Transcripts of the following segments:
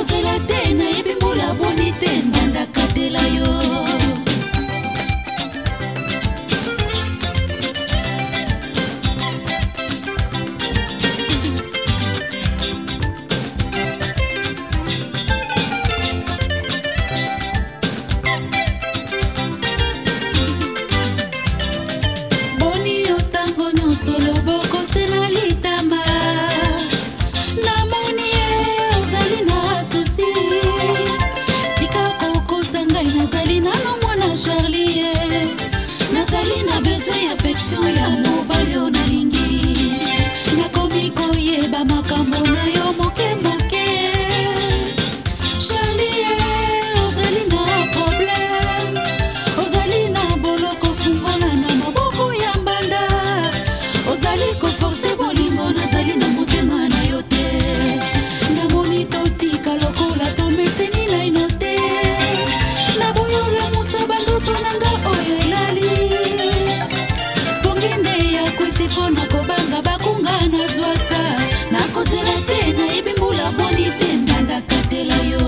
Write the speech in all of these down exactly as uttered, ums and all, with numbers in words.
nakozela te nayebi mbula boni te mbanda katela yo. Solo boko sena litama namoni ye ozali na susi tika koko sangai nazali nano mwana Charlie nazali na besoin ya affection ya mobali o nalingi nakomi koyeba makambo na yo moke moke Charlie ozali na problème ozali na boloko fungwana na maboko ya mbanda ozali ko forcer bolingo nazali na motema na yo te namoni totika lokola tomeseni na ino te naboyola musaba ndoto nanga oyo elali bonginde ya kwiti mpona kobanga bakunga nazwaka nakozela te nayebi mbula boni te mbanda katela yo.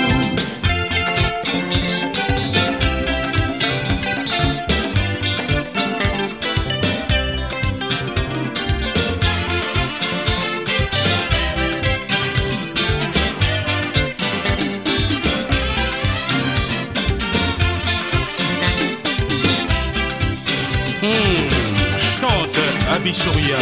Mmh, chante Abisouria.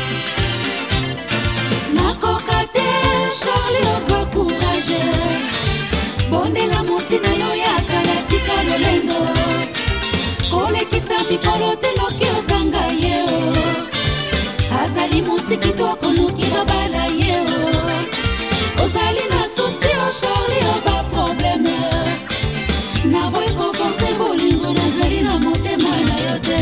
Nakoka te Charlie ozwa courage bondela mosina yo ya kala tika lolendo kolekisa mikolo te noki ozanga ye azali mosiki toko noki babala ye ozali na susi o Charlie oba probleme naboyi koforce bolingo nazali na motema na yo te.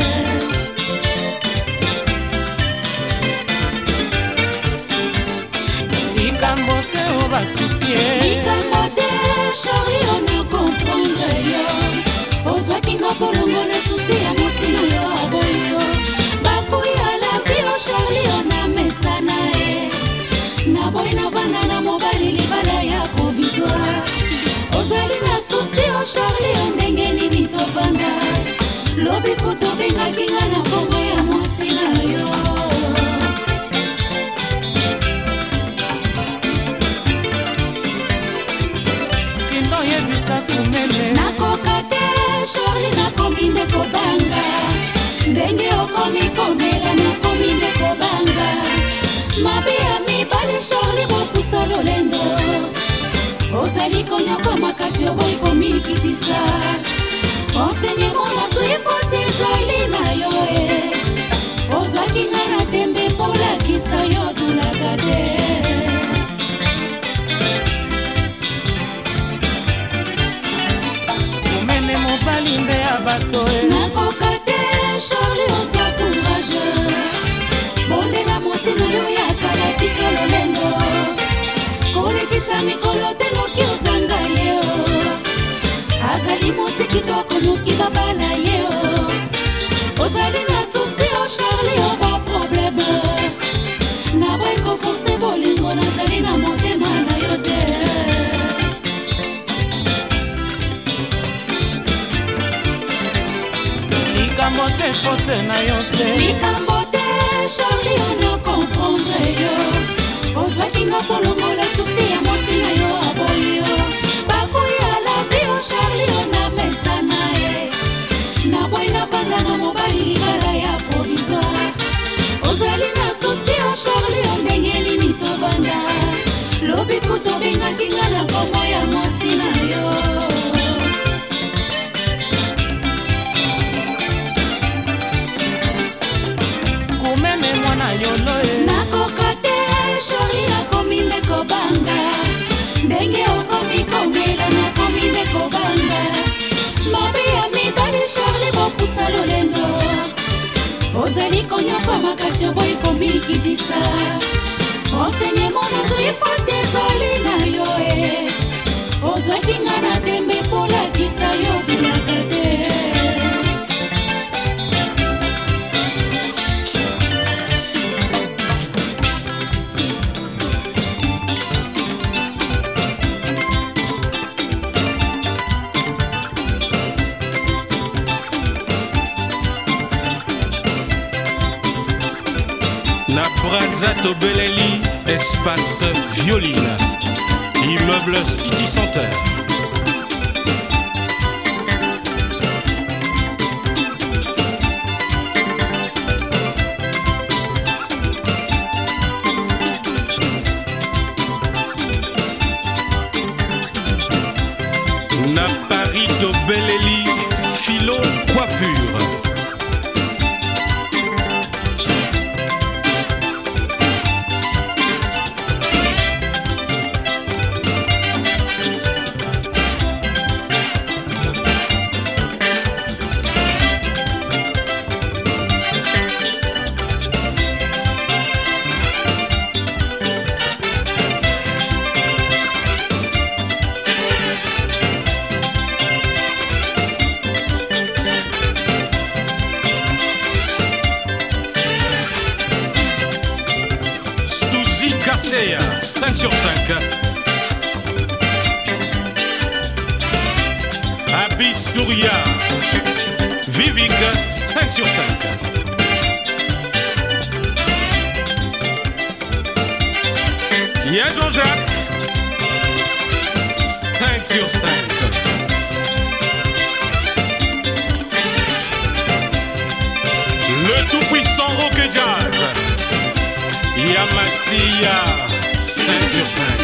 Likambo te oba soucie likambo te Charlie ona comprendre yo ozwaki nga bolongo na susi ya mosina yo aboyo bakuya la vie o Charlie ona mesana e naboyi navanda na mobali libala ya provisoire ozali na susi o Charlie ondenge nini tovanda lobi kutobengaki nga na bongo ya mwasi na yo. sindo yebisa kumene nakoka te Charlie nakomi nde kobanga ndenge okomi komela nakomi nde kobanga mabe ya mibali Charlie bopusa lolendo ozali konyoko makasi oboyi komikitisa enseignement nazwi foti ezali na yo e ozwaki nga na tembe polakisa yo tulaga te kumene mobali nde ya bato e nakoka te Charlie ozwa courage bondela mosina yo ya kala tika lolendo kolekisa mikolo te noki ozanga ye azali mosiki toko noki babala ye ozali na susi o Charlie oba probleme naboyi koforce bolingo nazali na motema na yo te. likambo te fote na yo te likambo te Charlie ona comprendre yo ozwaki nga bolongo na susi ya mwasi na yo aboyo bakuya la vie o Charlie ona mesana e naboyi navanda na mobali libala ya provisoire ozali na susi o Charlie ondenge nini tovanda lobi kutobengaki nga na bongo ya mwasi na yo. kumene mwana yolo e nakoka te Charlie nakomi nde kobanga ndenge okomi komela nakomi nde kobanga mabe ya mibali Charlie bopusa lolendo ozali konyoko makasi oboyi komikitisa enseignement nazwi foti ezali na yo e ozwaki nga na tembe polakisa yo tulaga te. Corazzato Bellelli, espace Violine. Immeuble City Center. Naparito Bellelli, Philo Coiffure. Casea, cinq sur cinq. Abisturia, Vivic, cinq sur cinq. Y'a Jean-Jacques, cinq sur cinq. Le tout-puissant rock jazz, Yamassia, cinq sur cinq.